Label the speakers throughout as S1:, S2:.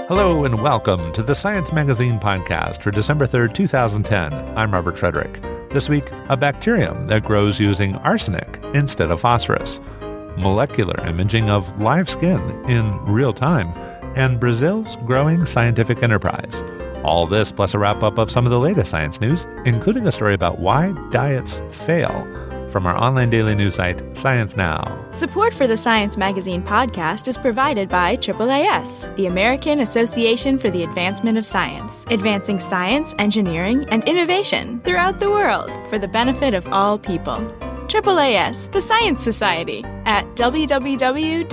S1: Hello and welcome to the Science Magazine podcast for December 3rd, 2010. I'm Robert Frederick. This week, a bacterium that grows using arsenic instead of phosphorus, molecular imaging of live skin in real time, and Brazil's growing scientific enterprise. All this plus a wrap-up of some of the latest science news, including a story about why diets fail, from our online daily news site, Science Now.
S2: Support for the Science Magazine podcast is provided by AAAS, the American Association for the Advancement of Science, advancing science, engineering, and innovation throughout the world for the benefit of all people. AAAS, the Science Society, at www.aaas.org.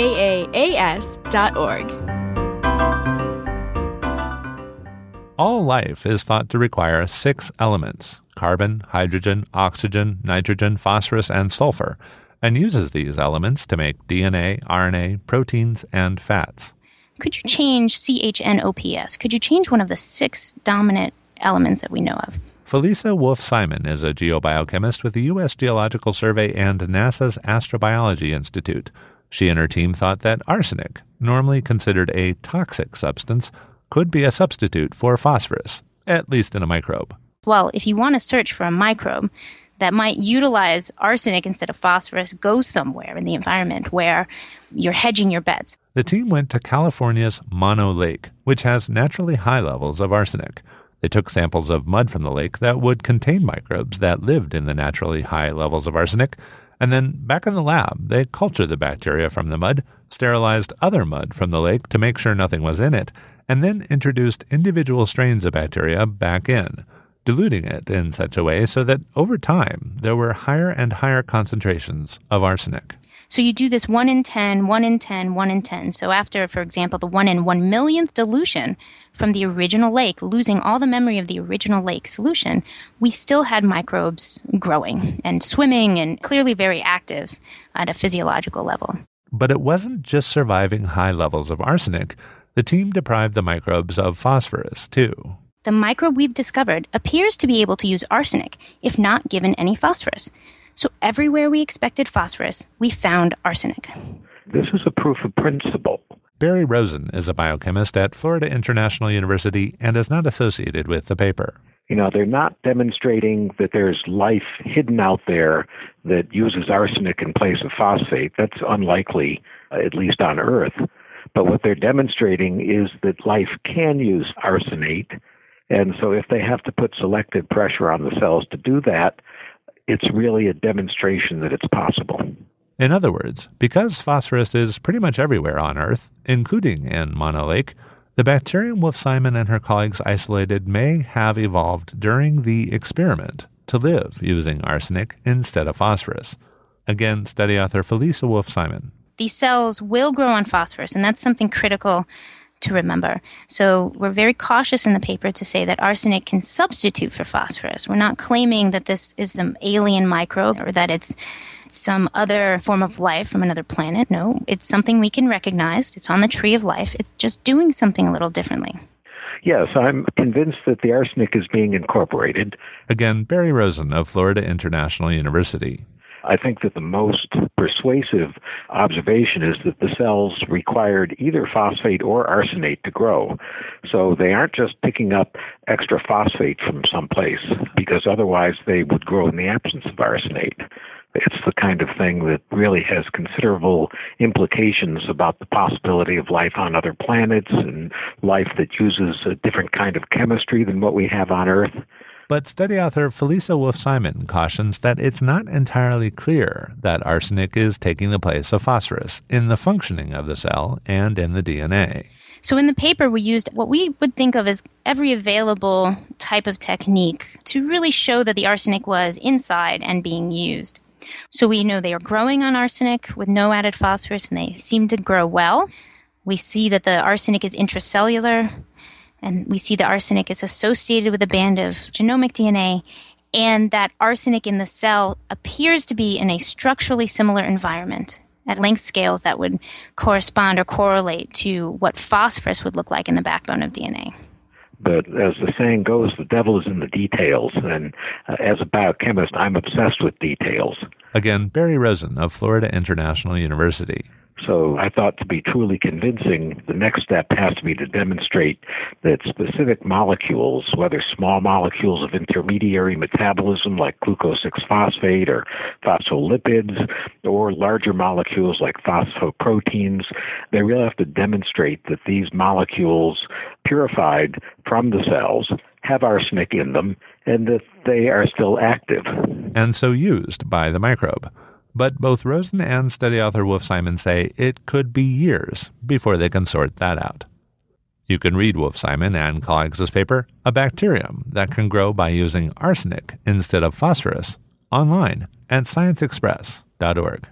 S1: All life is thought to require 6 elements: carbon, hydrogen, oxygen, nitrogen, phosphorus, and sulfur, and uses these elements to make DNA, RNA, proteins, and fats.
S3: Could you change CHNOPS? Could you change one of the 6 dominant elements that we know of?
S1: Felisa Wolf-Simon is a geobiochemist with the U.S. Geological Survey and NASA's Astrobiology Institute. She and her team thought that arsenic, normally considered a toxic substance, could be a substitute for phosphorus, at least in a microbe.
S3: Well, if you want to search for a microbe that might utilize arsenic instead of phosphorus, go somewhere in the environment where you're hedging your bets.
S1: The team went to California's Mono Lake, which has naturally high levels of arsenic. They took samples of mud from the lake that would contain microbes that lived in the naturally high levels of arsenic, and then back in the lab, they cultured the bacteria from the mud, sterilized other mud from the lake to make sure nothing was in it, and then introduced individual strains of bacteria back in, diluting it in such a way so that over time there were higher and higher concentrations of arsenic.
S3: So you do this 1 in 10, 1 in 10, 1 in 10. So after, for example, the 1 in 1 millionth dilution from the original lake, losing all the memory of the original lake solution, we still had microbes growing and swimming and clearly very active at a physiological level.
S1: But it wasn't just surviving high levels of arsenic. The team deprived the microbes of phosphorus, too.
S3: The microbe we've discovered appears to be able to use arsenic, if not given any phosphorus. So everywhere we expected phosphorus, we found arsenic.
S4: This is a proof of principle.
S1: Barry Rosen is a biochemist at Florida International University and is not associated with the paper.
S4: They're not demonstrating that there's life hidden out there that uses arsenic in place of phosphate. That's unlikely, at least on Earth. But what they're demonstrating is that life can use arsenate. And so if they have to put selective pressure on the cells to do that, it's really a demonstration that it's possible.
S1: In other words, because phosphorus is pretty much everywhere on Earth, including in Mono Lake, the bacterium Wolf-Simon and her colleagues isolated may have evolved during the experiment to live using arsenic instead of phosphorus. Again, study author Felisa Wolf-Simon.
S3: These cells will grow on phosphorus, and that's something critical to remember. So we're very cautious in the paper to say that arsenic can substitute for phosphorus. We're not claiming that this is some alien microbe or that it's some other form of life from another planet. No, it's something we can recognize. It's on the tree of life. It's just doing something a little differently.
S4: Yes, I'm convinced that the arsenic is being incorporated.
S1: Again, Barry Rosen of Florida International University.
S4: I think that the most persuasive observation is that the cells required either phosphate or arsenate to grow. So they aren't just picking up extra phosphate from someplace, because otherwise they would grow in the absence of arsenate. It's the kind of thing that really has considerable implications about the possibility of life on other planets and life that uses a different kind of chemistry than what we have on Earth.
S1: But study author Felisa Wolf-Simon cautions that it's not entirely clear that arsenic is taking the place of phosphorus in the functioning of the cell and in the DNA.
S3: So in the paper, we used what we would think of as every available type of technique to really show that the arsenic was inside and being used. So we know they are growing on arsenic with no added phosphorus, and they seem to grow well. We see that the arsenic is intracellular, and we see the arsenic is associated with a band of genomic DNA, and that arsenic in the cell appears to be in a structurally similar environment at length scales that would correspond or correlate to what phosphorus would look like in the backbone of DNA.
S4: But as the saying goes, the devil is in the details. And as a biochemist, I'm obsessed with details.
S1: Again, Barry Rosen of Florida International University.
S4: So I thought to be truly convincing, the next step has to be to demonstrate that specific molecules, whether small molecules of intermediary metabolism like glucose-6-phosphate or phospholipids, or larger molecules like phosphoproteins, they really have to demonstrate that these molecules purified from the cells have arsenic in them and that they are still active.
S1: And so used by the microbe. But both Rosen and study author Wolf Simon say it could be years before they can sort that out. You can read Wolf Simon and colleagues' paper, A Bacterium That Can Grow by Using Arsenic Instead of Phosphorus, online at scienceexpress.org.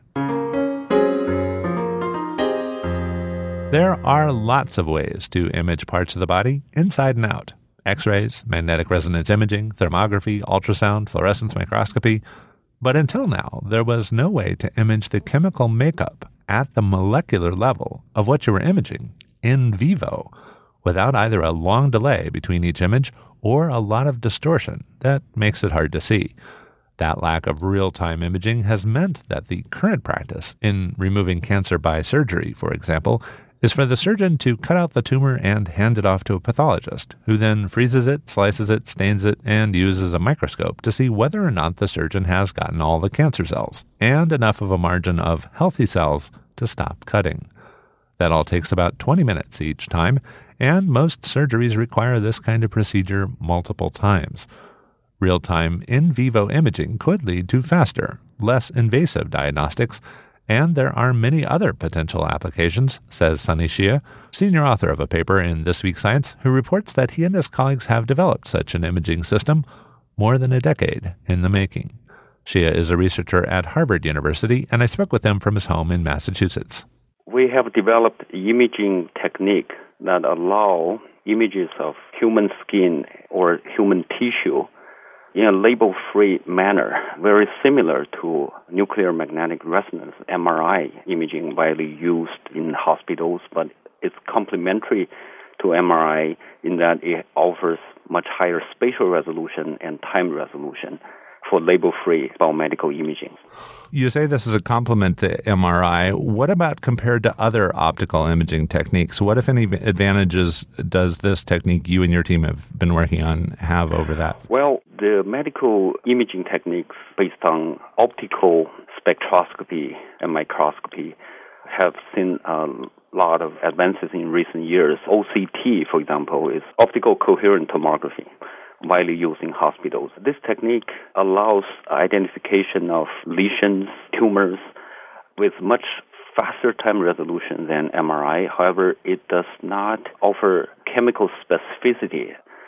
S1: There are lots of ways to image parts of the body inside and out. X-rays, magnetic resonance imaging, thermography, ultrasound, fluorescence microscopy. But until now, there was no way to image the chemical makeup at the molecular level of what you were imaging in vivo without either a long delay between each image or a lot of distortion that makes it hard to see. That lack of real-time imaging has meant that the current practice in removing cancer by surgery, for example, is for the surgeon to cut out the tumor and hand it off to a pathologist, who then freezes it, slices it, stains it, and uses a microscope to see whether or not the surgeon has gotten all the cancer cells and enough of a margin of healthy cells to stop cutting. That all takes about 20 minutes each time, and most surgeries require this kind of procedure multiple times. Real-time in vivo imaging could lead to faster, less invasive diagnostics, and there are many other potential applications, says Sunny Xie, senior author of a paper in This Week Science, who reports that he and his colleagues have developed such an imaging system more than a decade in the making. Xie is a researcher at Harvard University, and I spoke with him from his home in Massachusetts.
S5: We have developed imaging technique that allow images of human skin or human tissue in a label-free manner, very similar to nuclear magnetic resonance, MRI imaging widely used in hospitals, but it's complementary to MRI in that it offers much higher spatial resolution and time resolution for label-free biomedical imaging.
S1: You say this is a complement to MRI. What about compared to other optical imaging techniques? What, if any, advantages does this technique you and your team have been working on have over that?
S5: Well, the medical imaging techniques based on optical spectroscopy and microscopy have seen a lot of advances in recent years. OCT, for example, is optical coherent tomography, widely used in hospitals. This technique allows identification of lesions, tumors, with much faster time resolution than MRI. However, it does not offer chemical specificity.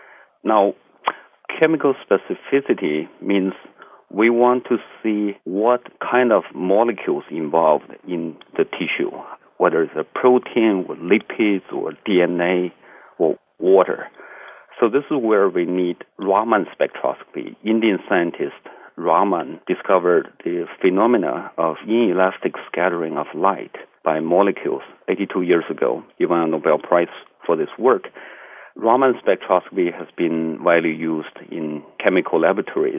S5: Now, chemical specificity means we want to see what kind of molecules involved in the tissue, whether it's a protein or lipids or DNA or water. So this is where we need Raman spectroscopy. Indian scientist Raman discovered the phenomena of inelastic scattering of light by molecules 82 years ago, given a Nobel Prize for this work. Raman spectroscopy has been widely used in chemical laboratories.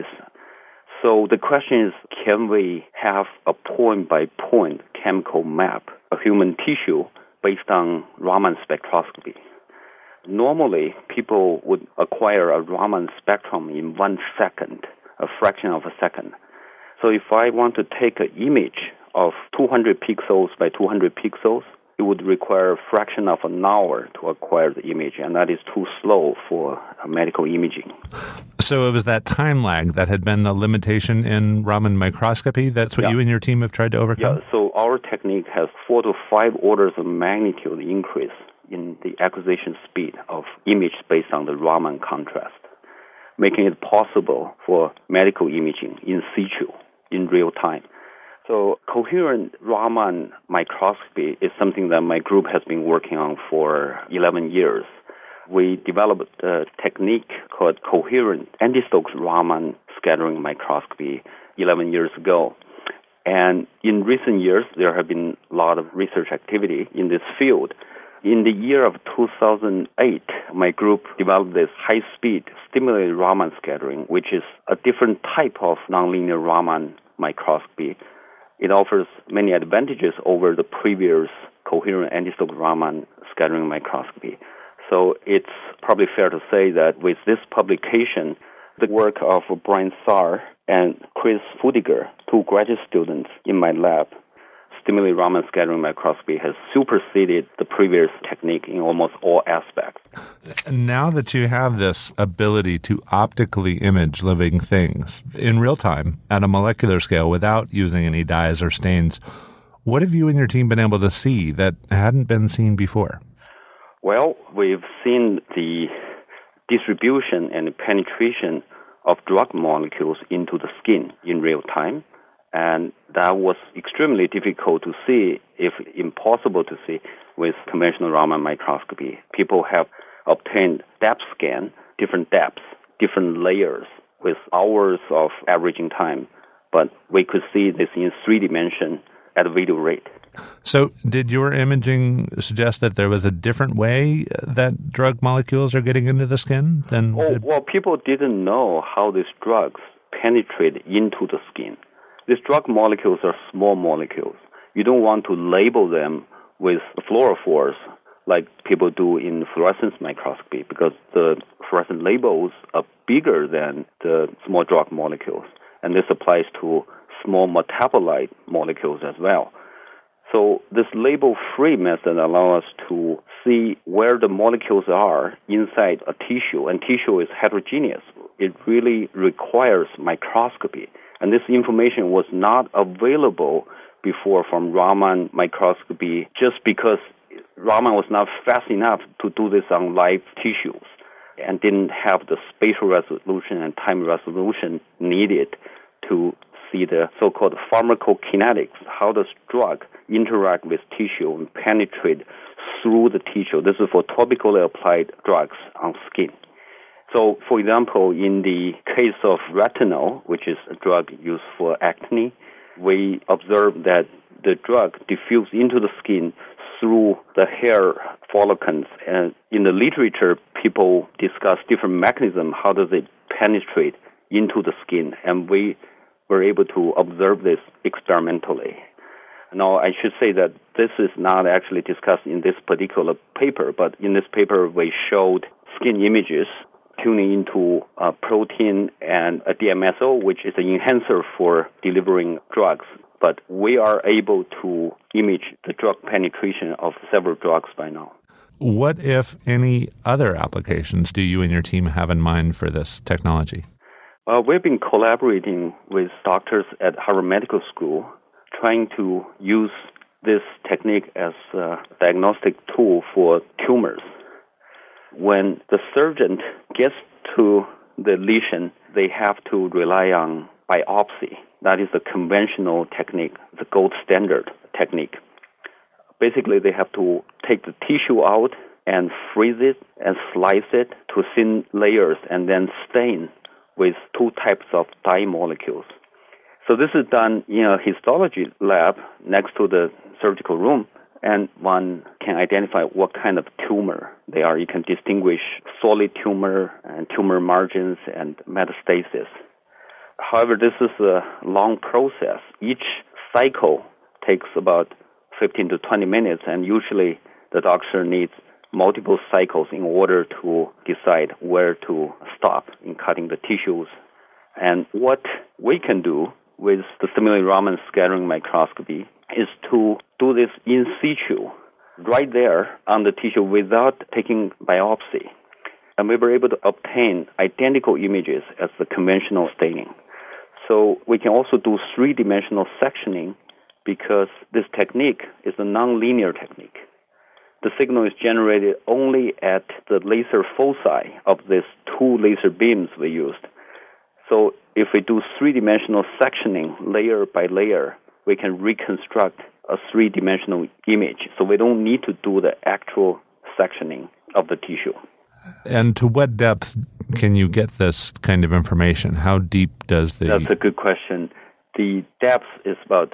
S5: So the question is, can we have a point-by-point chemical map of human tissue based on Raman spectroscopy? Normally, people would acquire a Raman spectrum in 1 second, a fraction of a second. So if I want to take an image of 200 pixels by 200 pixels, it would require a fraction of an hour to acquire the image, and that is too slow for medical imaging.
S1: So it was that time lag that had been the limitation in Raman microscopy? That's what you and your team have tried to overcome?
S5: Yeah, so our technique has 4 to 5 orders of magnitude increase in the acquisition speed of image based on the Raman contrast, making it possible for medical imaging in situ, in real time. So coherent Raman microscopy is something that my group has been working on for 11 years. We developed a technique called coherent anti-Stokes Raman scattering microscopy 11 years ago. And in recent years, there have been a lot of research activity in this field. In the year of 2008, my group developed this high-speed stimulated Raman scattering, which is a different type of nonlinear Raman microscopy it offers many advantages over the previous coherent endoscope Raman scattering microscopy. So it's probably fair to say that with this publication, the work of Brian Saar and Chris Fudiger, 2 graduate students in my lab, stimulated Raman scattering microscopy has superseded the previous technique in almost all aspects.
S1: Now that you have this ability to optically image living things in real time at a molecular scale without using any dyes or stains, what have you and your team been able to see that hadn't been seen before?
S5: Well, we've seen the distribution and penetration of drug molecules into the skin in real time. And that was extremely difficult to see, if impossible to see, with conventional Raman microscopy. People have obtained depth scan, different depths, different layers, with hours of averaging time. But we could see this in 3 dimensions at a video rate.
S1: So did your imaging suggest that there was a different way that drug molecules are getting into the skin than...
S5: Well, people didn't know how these drugs penetrate into the skin. These drug molecules are small molecules. You don't want to label them with fluorophores like people do in fluorescence microscopy, because the fluorescent labels are bigger than the small drug molecules. And this applies to small metabolite molecules as well. So this label-free method allows us to see where the molecules are inside a tissue, and tissue is heterogeneous. It really requires microscopy. And this information was not available before from Raman microscopy just because Raman was not fast enough to do this on live tissues and didn't have the spatial resolution and time resolution needed to see the so-called pharmacokinetics, how does drug interact with tissue and penetrate through the tissue. This is for topically applied drugs on skin. So, for example, in the case of retinol, which is a drug used for acne, we observed that the drug diffused into the skin through the hair follicles. And in the literature, people discuss different mechanisms. How does it penetrate into the skin? And we were able to observe this experimentally. Now, I should say that this is not actually discussed in this particular paper, but in this paper, we showed skin images tuning into a protein and a DMSO, which is an enhancer for delivering drugs. But we are able to image the drug penetration of several drugs by now.
S1: What, if any, other applications do you and your team have in mind for this technology?
S5: We've been collaborating with doctors at Harvard Medical School, trying to use this technique as a diagnostic tool for tumors. When the surgeon gets to the lesion, they have to rely on biopsy. That is the conventional technique, the gold standard technique. Basically, they have to take the tissue out and freeze it and slice it to thin layers and then stain with 2 types of dye molecules. So this is done in a histology lab next to the surgical room, and one can identify what kind of tumor they are. You can distinguish solid tumor and tumor margins and metastasis. However, this is a long process. Each cycle takes about 15 to 20 minutes, and usually the doctor needs multiple cycles in order to decide where to stop in cutting the tissues. And what we can do with the stimulated Raman scattering microscopy is to do this in situ, right there on the tissue without taking biopsy. And we were able to obtain identical images as the conventional staining. So we can also do 3-dimensional sectioning because this technique is a nonlinear technique. The signal is generated only at the laser foci of these 2 laser beams we used. So if we do 3-dimensional sectioning layer by layer, we can reconstruct a 3-dimensional image. So we don't need to do the actual sectioning of the tissue.
S1: And to what depth can you get this kind of information? How deep does the...
S5: That's a good question. The depth is about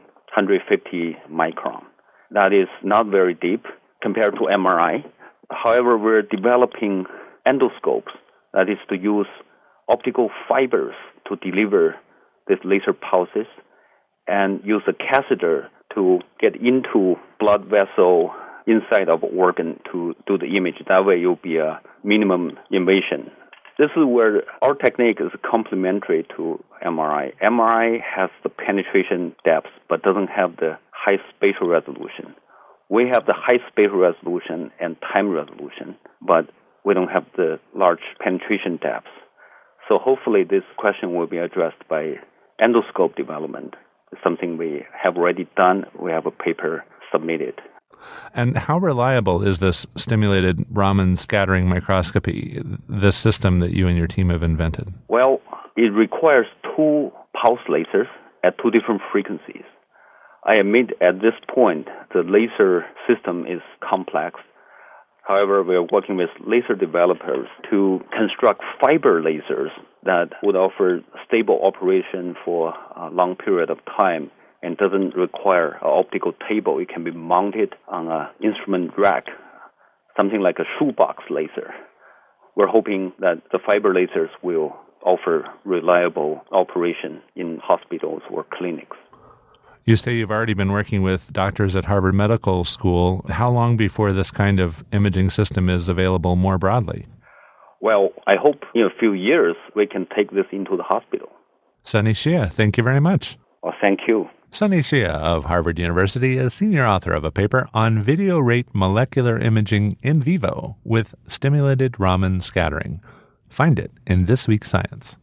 S5: 150 micron. That is not very deep compared to MRI. However, we're developing endoscopes, that is to use optical fibers to deliver these laser pulses. and use a catheter to get into blood vessel inside of organ to do the image. That way you'll be a minimum invasion. This is where our technique is complementary to MRI. MRI has the penetration depth but doesn't have the high spatial resolution. We have the high spatial resolution and time resolution, but we don't have the large penetration depth. So hopefully this question will be addressed by endoscope development. It's something we have already done. We have a paper submitted.
S1: And how reliable is this stimulated Raman scattering microscopy, this system that you and your team have invented?
S5: Well, it requires 2 pulse lasers at 2 different frequencies. I admit at this point the laser system is complex. However, we are working with laser developers to construct fiber lasers that would offer stable operation for a long period of time and doesn't require an optical table. It can be mounted on an instrument rack, something like a shoebox laser. We're hoping that the fiber lasers will offer reliable operation in hospitals or clinics.
S1: You say you've already been working with doctors at Harvard Medical School. How long before this kind of imaging system is available more broadly?
S5: Well, I hope in a few years we can take this into the hospital.
S1: Sunny Xie, thank you very much.
S5: Well, thank you.
S1: Sunny Xie of Harvard University is senior author of a paper on video rate molecular imaging in vivo with stimulated Raman scattering. Find it in this week's Science.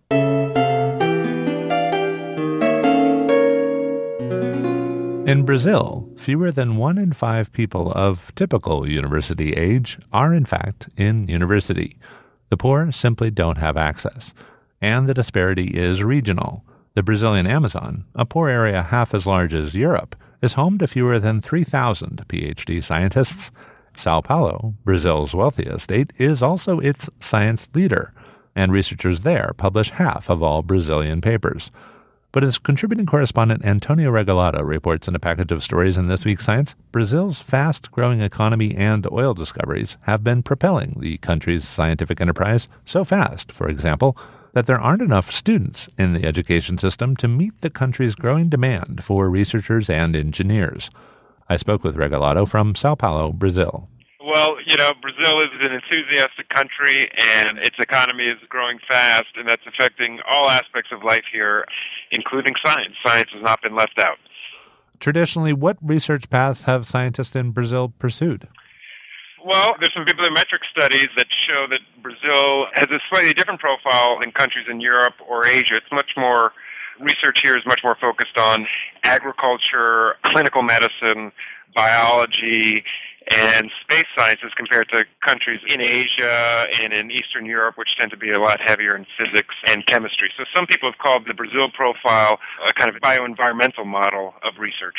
S1: In Brazil, fewer than 1 in 5 people of typical university age are, in fact, in university. The poor simply don't have access. And the disparity is regional. The Brazilian Amazon, a poor area half as large as Europe, is home to fewer than 3,000 PhD scientists. Sao Paulo, Brazil's wealthiest state, is also its science leader, and researchers there publish half of all Brazilian papers. But as contributing correspondent Antonio Regalado reports in a package of stories in This Week's Science, Brazil's fast-growing economy and oil discoveries have been propelling the country's scientific enterprise so fast, for example, that there aren't enough students in the education system to meet the country's growing demand for researchers and engineers. I spoke with Regalado from Sao Paulo, Brazil.
S6: Well, Brazil is an enthusiastic country, and its economy is growing fast, and that's affecting all aspects of life here, including science. Science has not been left out.
S1: Traditionally, what research paths have scientists in Brazil pursued?
S6: Well, there's some bibliometric studies that show that Brazil has a slightly different profile than countries in Europe or Asia. It's much more, research here is much more focused on agriculture, clinical medicine, biology, and space sciences compared to countries in Asia and in Eastern Europe, which tend to be a lot heavier in physics and chemistry. So some people have called the Brazil profile a kind of bioenvironmental model of research.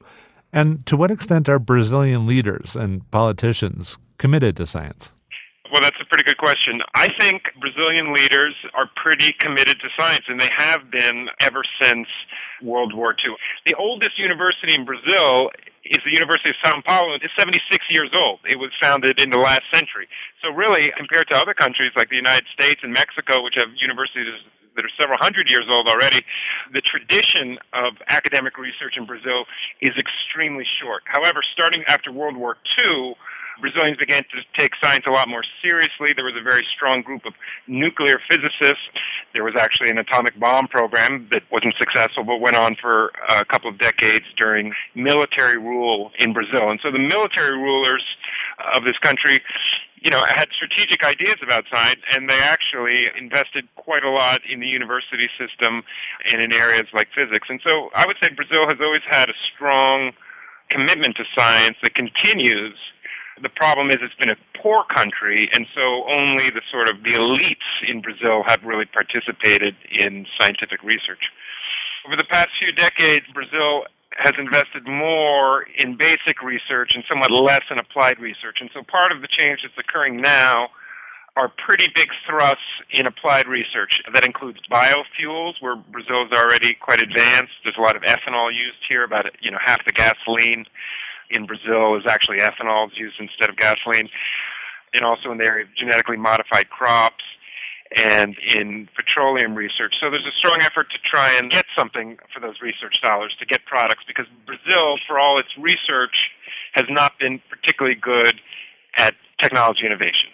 S1: And to what extent are Brazilian leaders and politicians committed to science?
S6: Well, that's a pretty good question. I think Brazilian leaders are pretty committed to science, and they have been ever since World War II. The oldest university in Brazil is the University of Sao Paulo. It's 76 years old. It was founded in the last century. So really, compared to other countries like the United States and Mexico, which have universities that are several hundred years old already, the tradition of academic research in Brazil is extremely short. However, starting after World War II, Brazilians began to take science a lot more seriously. There was a very strong group of nuclear physicists. There was actually an atomic bomb program that wasn't successful but went on for a couple of decades during military rule in Brazil. And so the military rulers of this country, had strategic ideas about science, and they actually invested quite a lot in the university system and in areas like physics. And so I would say Brazil has always had a strong commitment to science that continues. The problem is it's been a poor country, and so only the elites in Brazil have really participated in scientific research. Over the past few decades, Brazil has invested more in basic research and somewhat less in applied research. And so part of the change that's occurring now are pretty big thrusts in applied research. That includes biofuels, where Brazil is already quite advanced. There's a lot of ethanol used here. About half the gasoline in Brazil is actually ethanol used instead of gasoline. And also in the area of genetically modified crops. and in petroleum research. So there's a strong effort to try and get something for those research dollars, to get products, because Brazil, for all its research, has not been particularly good at technology innovation.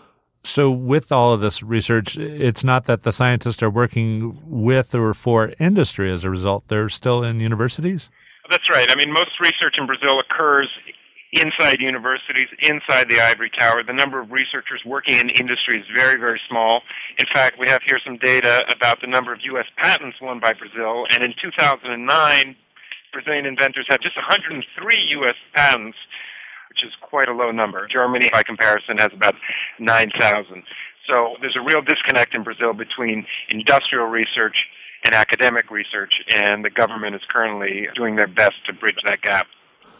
S1: So with all of this research, it's not that the scientists are working with or for industry as a result. They're still in universities?
S6: That's right. I mean, most research in Brazil occurs inside universities, inside the ivory tower. The number of researchers working in industry is very, very small. In fact, we have here some data about the number of U.S. patents won by Brazil, and in 2009, Brazilian inventors had just 103 U.S. patents, which is quite a low number. Germany, by comparison, has about 9,000. So there's a real disconnect in Brazil between industrial research and academic research, and the government is currently doing their best to bridge that gap.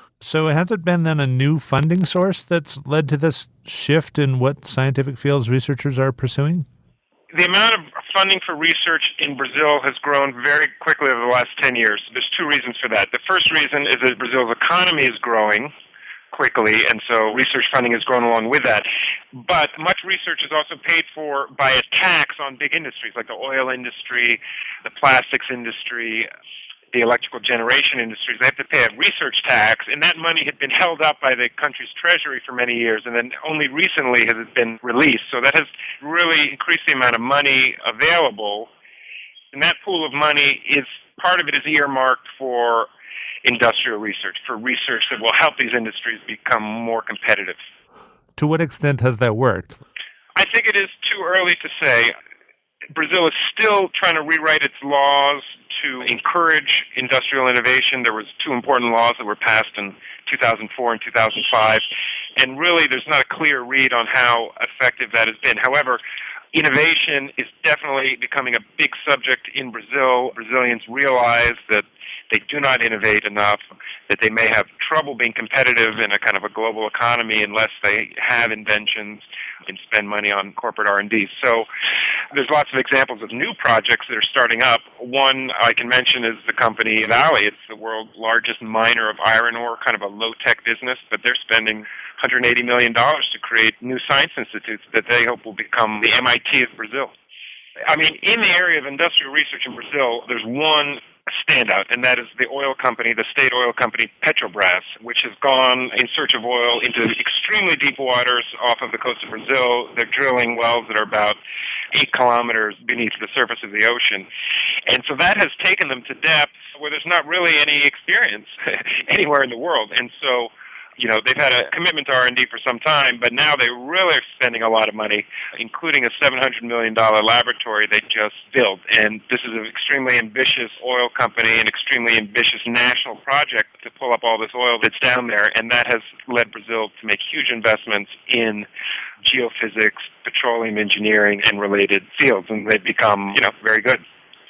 S1: So has it been then a new funding source that's led to this shift in what scientific fields researchers are pursuing?
S6: The amount of funding for research in Brazil has grown very quickly over the last 10 years. There's two reasons for that. The first reason is that Brazil's economy is growing quickly, and so research funding has grown along with that. But much research is also paid for by a tax on big industries like the oil industry, the plastics industry, the electrical generation industries. They have to pay a research tax, and that money had been held up by the country's treasury for many years, and then only recently has it been released. So that has really increased the amount of money available, and that pool of money is, part of it is earmarked for industrial research, for research that will help these industries become more competitive.
S1: To what extent has that worked?
S6: I think it is too early to say. Brazil is still trying to rewrite its laws to encourage industrial innovation. There was two important laws that were passed in 2004 and 2005, and really there's not a clear read on how effective that has been. However, innovation is definitely becoming a big subject in Brazil. Brazilians realize that they do not innovate enough, that they may have trouble being competitive in a kind of a global economy unless they have inventions and spend money on corporate R&D. So there's lots of examples of new projects that are starting up. One I can mention is the company Vale. It's the world's largest miner of iron ore, kind of a low-tech business, but they're spending $180 million to create new science institutes that they hope will become the MIT of Brazil. I mean, in the area of industrial research in Brazil, there's one standout, and that is the oil company, the state oil company Petrobras, which has gone in search of oil into extremely deep waters off of the coast of Brazil. They're drilling wells that are about 8 kilometers beneath the surface of the ocean. And so that has taken them to depths where there's not really any experience anywhere in the world. And so, you know, they've had a commitment to R&D for some time, but now they really are spending a lot of money, including a $700 million laboratory they just built. And this is an extremely ambitious oil company, an extremely ambitious national project to pull up all this oil that's down there, and that has led Brazil to make huge investments in geophysics, petroleum engineering, and related fields, and they've become, you know, very good.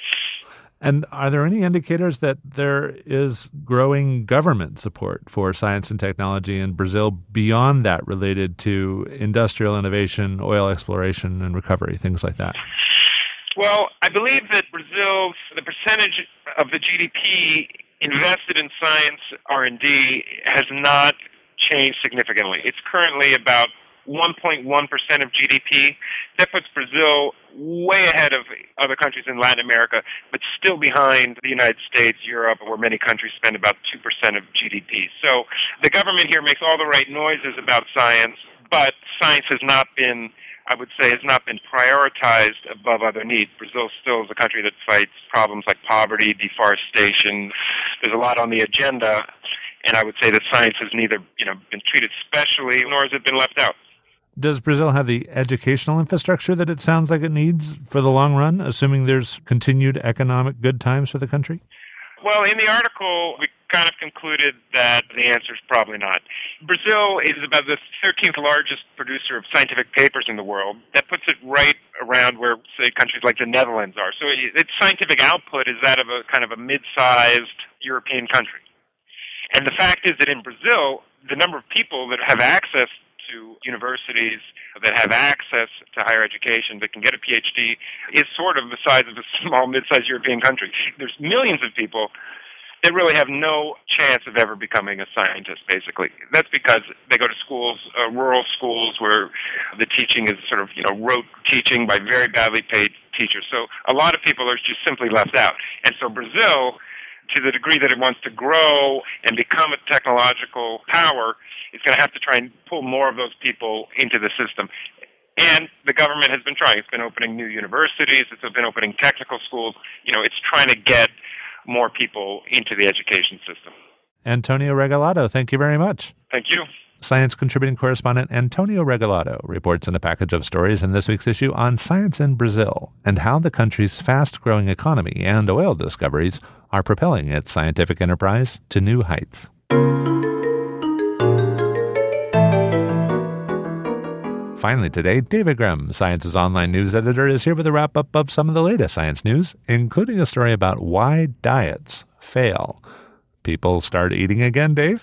S1: And are there any indicators that there is growing government support for science and technology in Brazil beyond that related to industrial innovation, oil exploration and recovery, things like that?
S6: Well, I believe that Brazil, the percentage of the GDP invested in science R&D has not changed significantly. It's currently about 1.1% of GDP. That puts Brazil way ahead of other countries in Latin America, but still behind the United States, Europe, where many countries spend about 2% of GDP. So the government here makes all the right noises about science, but science has not been, I would say, has not been prioritized above other needs. Brazil still is a country that fights problems like poverty, deforestation. There's a lot on the agenda, and I would say that science has neither, been treated specially, nor has it been left out.
S1: Does Brazil have the educational infrastructure that it sounds like it needs for the long run, assuming there's continued economic good times for the country?
S6: Well, in the article, we kind of concluded that the answer is probably not. Brazil is about the 13th largest producer of scientific papers in the world. That puts it right around where, say, countries like the Netherlands are. So its scientific output is that of a kind of a mid-sized European country. And the fact is that in Brazil, the number of people that have access to universities, that have access to higher education, that can get a PhD, is sort of the size of a small, mid-sized European country. There's millions of people they really have no chance of ever becoming a scientist, basically. That's because they go to schools, rural schools, where the teaching is sort of, rote teaching by very badly paid teachers. So a lot of people are just simply left out. And so Brazil, to the degree that it wants to grow and become a technological power, is going to have to try and pull more of those people into the system. And the government has been trying. It's been opening new universities. It's been opening technical schools. It's trying to get more people into the education system.
S1: Antonio Regalado, thank you very much.
S6: Thank you.
S1: Science contributing correspondent Antonio Regalado reports in a package of stories in this week's issue on science in Brazil and how the country's fast-growing economy and oil discoveries are propelling its scientific enterprise to new heights. Finally today, David Grimm, Science's online news editor, is here with a wrap-up of some of the latest science news, including a story about why diets fail. People start eating again, Dave?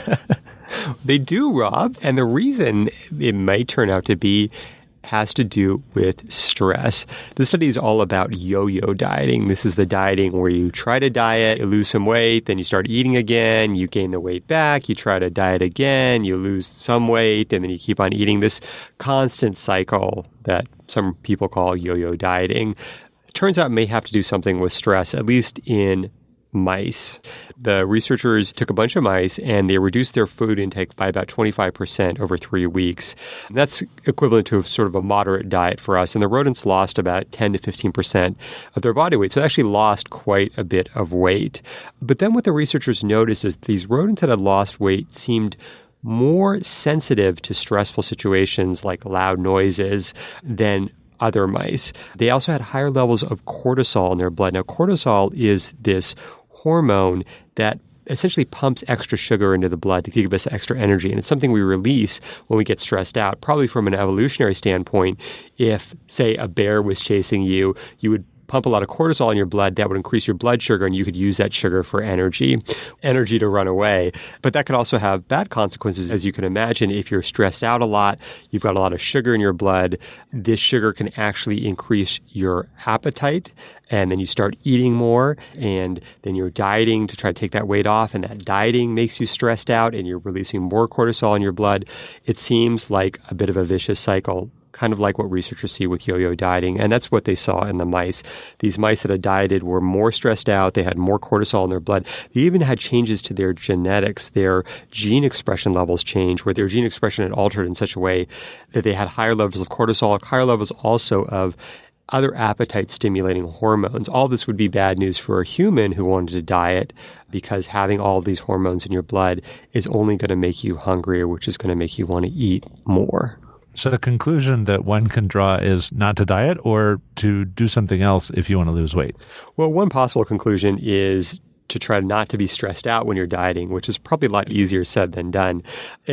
S7: They do, Rob. And the reason it might turn out to be has to do with stress. The study is all about yo-yo dieting. This is the dieting where you try to diet, you lose some weight, then you start eating again, you gain the weight back, you try to diet again, you lose some weight, and then you keep on eating. This constant cycle that some people call yo-yo dieting. It turns out it may have to do something with stress, at least in mice. The researchers took a bunch of mice and they reduced their food intake by about 25% over 3 weeks. And that's equivalent to sort of a moderate diet for us. And the rodents lost about 10 to 15% of their body weight. So they actually lost quite a bit of weight. But then what the researchers noticed is these rodents that had lost weight seemed more sensitive to stressful situations like loud noises than other mice. They also had higher levels of cortisol in their blood. Now, cortisol is this hormone that essentially pumps extra sugar into the blood to give us extra energy. And it's something we release when we get stressed out. Probably from an evolutionary standpoint, if, say, a bear was chasing you, you would pump a lot of cortisol in your blood. That would increase your blood sugar, and you could use that sugar for energy to run away. But that could also have bad consequences, as you can imagine. If you're stressed out a lot, you've got a lot of sugar in your blood, this sugar can actually increase your appetite, and then you start eating more, and then you're dieting to try to take that weight off, and that dieting makes you stressed out, and you're releasing more cortisol in your blood. It seems like a bit of a vicious cycle, kind of like what researchers see with yo-yo dieting. And that's what they saw in the mice. These mice that had dieted were more stressed out. They had more cortisol in their blood. They even had changes to their genetics. Their gene expression levels changed, where their gene expression had altered in such a way that they had higher levels of cortisol, higher levels also of other appetite-stimulating hormones. All this would be bad news for a human who wanted to diet, because having all of these hormones in your blood is only going to make you hungrier, which is going to make you want to eat more.
S1: So the conclusion that one can draw is not to diet or to do something else if you want to lose weight?
S7: Well, one possible conclusion is to try not to be stressed out when you're dieting, which is probably a lot easier said than done.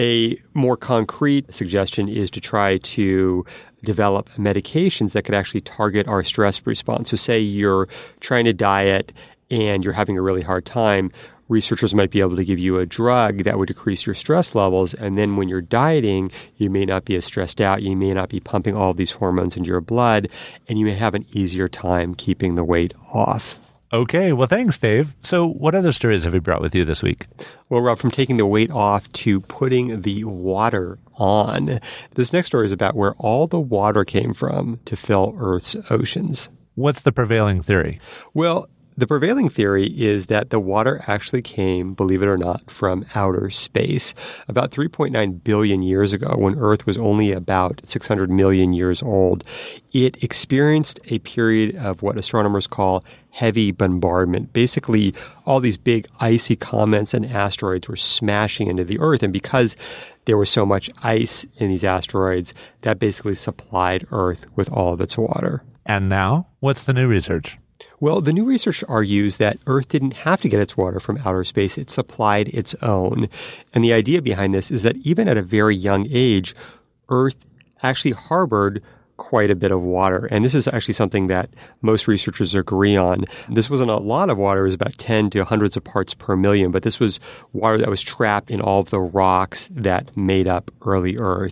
S7: A more concrete suggestion is to try to develop medications that could actually target our stress response. So say you're trying to diet and you're having a really hard time, researchers might be able to give you a drug that would decrease your stress levels. And then when you're dieting, you may not be as stressed out. You may not be pumping all of these hormones into your blood, and you may have an easier time keeping the weight off.
S1: Okay, well, thanks, Dave. So what other stories have you brought with you this week?
S7: Well, Rob, from taking the weight off to putting the water on. This next story is about where all the water came from to fill Earth's oceans.
S1: What's the prevailing theory?
S7: Well, the prevailing theory is that the water actually came, believe it or not, from outer space. About 3.9 billion years ago, when Earth was only about 600 million years old, it experienced a period of what astronomers call heavy bombardment. Basically, all these big icy comets and asteroids were smashing into the Earth, and because there was so much ice in these asteroids, that basically supplied Earth with all of its water.
S1: And now, what's the new research?
S7: Well, the new research argues that Earth didn't have to get its water from outer space. It supplied its own. And the idea behind this is that even at a very young age, Earth actually harbored quite a bit of water. And this is actually something that most researchers agree on. This wasn't a lot of water. It was about 10 to hundreds of parts per million. But this was water that was trapped in all of the rocks that made up early Earth.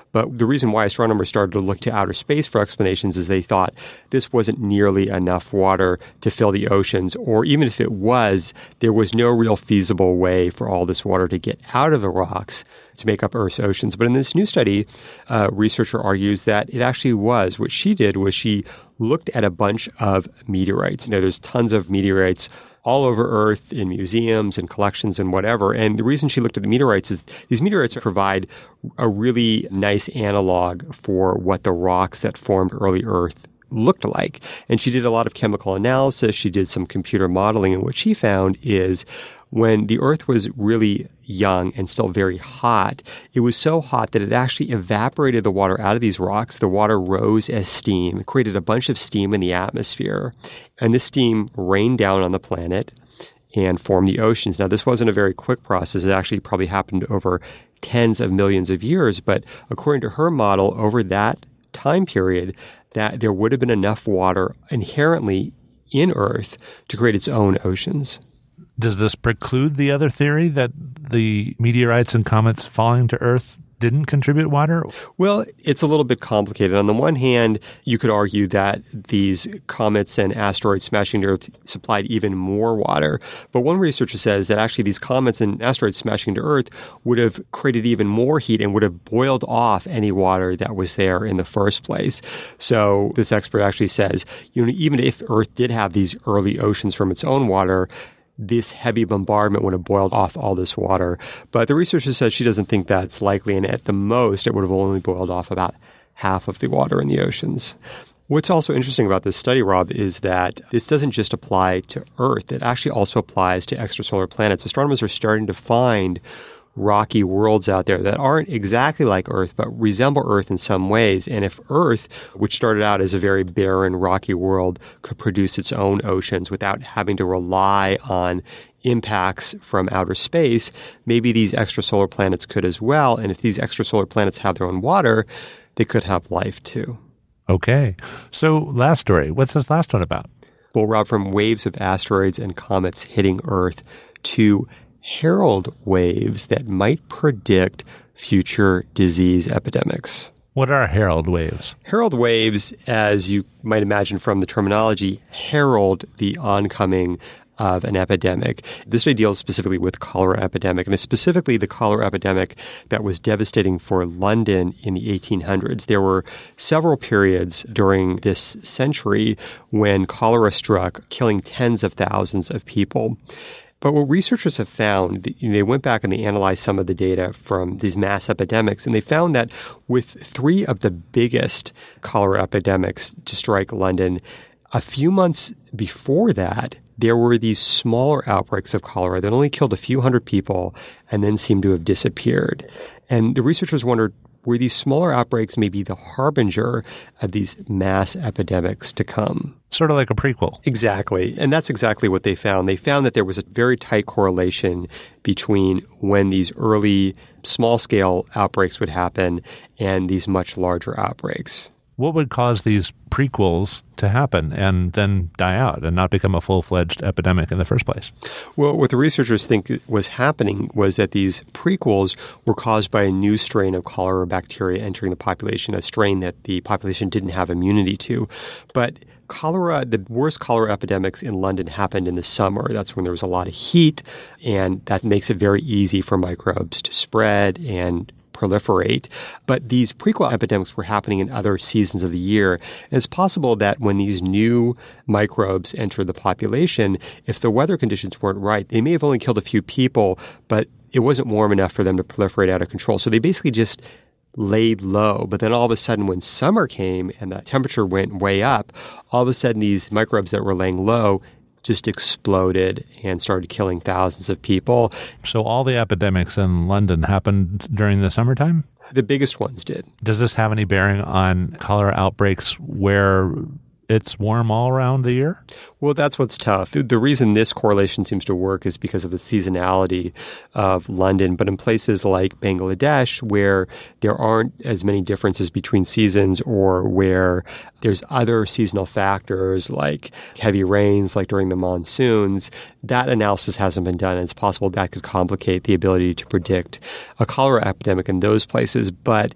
S7: But the reason why astronomers started to look to outer space for explanations is they thought this wasn't nearly enough water to fill the oceans, or even if it was, there was no real feasible way for all this water to get out of the rocks to make up Earth's oceans. But in this new study, a researcher argues that it actually was. What she did was she looked at a bunch of meteorites. There's tons of meteorites all over Earth in museums and collections and whatever. And the reason she looked at the meteorites is these meteorites provide a really nice analog for what the rocks that formed early Earth looked like. And she did a lot of chemical analysis. She did some computer modeling. And what she found is when the Earth was really young and still very hot, it was so hot that it actually evaporated the water out of these rocks. The water rose as steam, created a bunch of steam in the atmosphere. And this steam rained down on the planet and formed the oceans. Now, this wasn't a very quick process. It actually probably happened over tens of millions of years. But according to her model, over that time period, that there would have been enough water inherently in Earth to create its own oceans.
S1: Does this preclude the other theory that the meteorites and comets falling to Earth didn't contribute water?
S7: Well, it's a little bit complicated. On the one hand, you could argue that these comets and asteroids smashing into Earth supplied even more water. But one researcher says that actually these comets and asteroids smashing into Earth would have created even more heat and would have boiled off any water that was there in the first place. So this expert actually says, even if Earth did have these early oceans from its own water, this heavy bombardment would have boiled off all this water. But the researcher says she doesn't think that's likely, and at the most, it would have only boiled off about half of the water in the oceans. What's also interesting about this study, Rob, is that this doesn't just apply to Earth. It actually also applies to extrasolar planets. Astronomers are starting to find rocky worlds out there that aren't exactly like Earth, but resemble Earth in some ways. And if Earth, which started out as a very barren, rocky world, could produce its own oceans without having to rely on impacts from outer space, maybe these extrasolar planets could as well. And if these extrasolar planets have their own water, they could have life too.
S1: Okay. So last story. What's this last one about?
S7: Well, Rob, from waves of asteroids and comets hitting Earth to herald waves that might predict future disease epidemics.
S1: What are herald waves?
S7: Herald waves, as you might imagine from the terminology, herald the oncoming of an epidemic. This study deals specifically with cholera epidemic, and it's specifically the cholera epidemic that was devastating for London in the 1800s. There were several periods during this century when cholera struck, killing tens of thousands of people. But what researchers have found, they went back and they analyzed some of the data from these mass epidemics, and they found that with three of the biggest cholera epidemics to strike London, a few months before that, there were these smaller outbreaks of cholera that only killed a few hundred people and then seemed to have disappeared. And the researchers wondered, were these smaller outbreaks maybe the harbinger of these mass epidemics to come?
S1: Sort of like a prequel.
S7: Exactly. And that's exactly what they found. They found that there was a very tight correlation between when these early small-scale outbreaks would happen and these much larger outbreaks.
S1: What would cause these prequels to happen and then die out and not become a full-fledged epidemic in the first place?
S7: Well, what the researchers think was happening was that these prequels were caused by a new strain of cholera bacteria entering the population, a strain that the population didn't have immunity to. But cholera, the worst cholera epidemics in London happened in the summer. That's when there was a lot of heat, and that makes it very easy for microbes to spread and proliferate. But these prequel epidemics were happening in other seasons of the year. And it's possible that when these new microbes enter the population, if the weather conditions weren't right, they may have only killed a few people, but it wasn't warm enough for them to proliferate out of control. So they basically just laid low. But then all of a sudden, when summer came and the temperature went way up, all of a sudden these microbes that were laying low just exploded and started killing thousands of people.
S1: So all the epidemics in London happened during the summertime?
S7: The biggest ones did.
S1: Does this have any bearing on cholera outbreaks where it's warm all around the year?
S7: Well, that's what's tough. The reason this correlation seems to work is because of the seasonality of London. But in places like Bangladesh, where there aren't as many differences between seasons, or where there's other seasonal factors like heavy rains, like during the monsoons, that analysis hasn't been done. And it's possible that could complicate the ability to predict a cholera epidemic in those places. But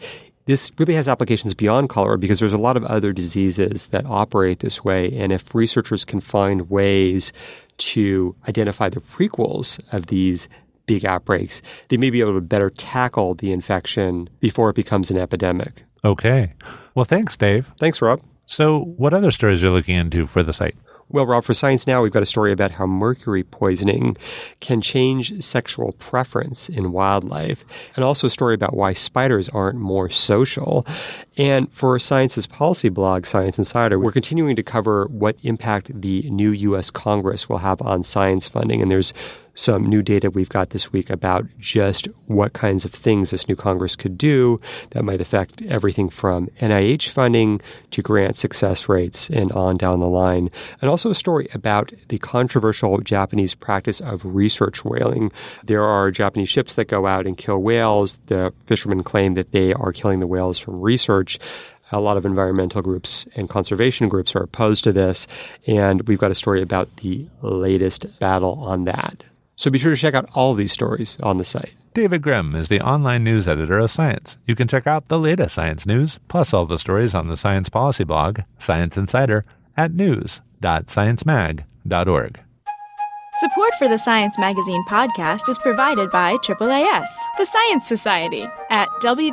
S7: This really has applications beyond cholera because there's a lot of other diseases that operate this way. And if researchers can find ways to identify the prequels of these big outbreaks, they may be able to better tackle the infection before it becomes an epidemic.
S1: Okay. Well, thanks, Dave.
S7: Thanks, Rob.
S1: So what other stories are you looking into for the site?
S7: Well, Rob, for Science Now, we've got a story about how mercury poisoning can change sexual preference in wildlife, and also a story about why spiders aren't more social. And for Science's policy blog, Science Insider, we're continuing to cover what impact the new U.S. Congress will have on science funding. And there's some new data we've got this week about just what kinds of things this new Congress could do that might affect everything from NIH funding to grant success rates and on down the line. And also a story about the controversial Japanese practice of research whaling. There are Japanese ships that go out and kill whales. The fishermen claim that they are killing the whales from research. A lot of environmental groups and conservation groups are opposed to this, and we've got a story about the latest battle on that. So be sure to check out all of these stories on the site.
S1: David Grimm is the online news editor of Science. You can check out the latest science news, plus all the stories on the Science Policy blog, Science Insider, at news.sciencemag.org.
S2: Support for the Science Magazine podcast is provided by AAAS, the Science Society, at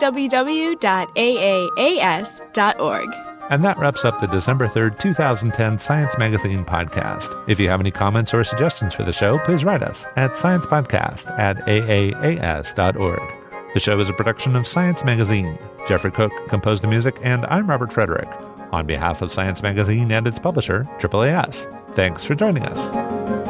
S2: www.aaas.org.
S1: And that wraps up the December 3rd, 2010 Science Magazine podcast. If you have any comments or suggestions for the show, please write us at sciencepodcast@aaas.org. The show is a production of Science Magazine. Jeffrey Cook composed the music, and I'm Robert Frederick. On behalf of Science Magazine and its publisher, AAAS, thanks for joining us.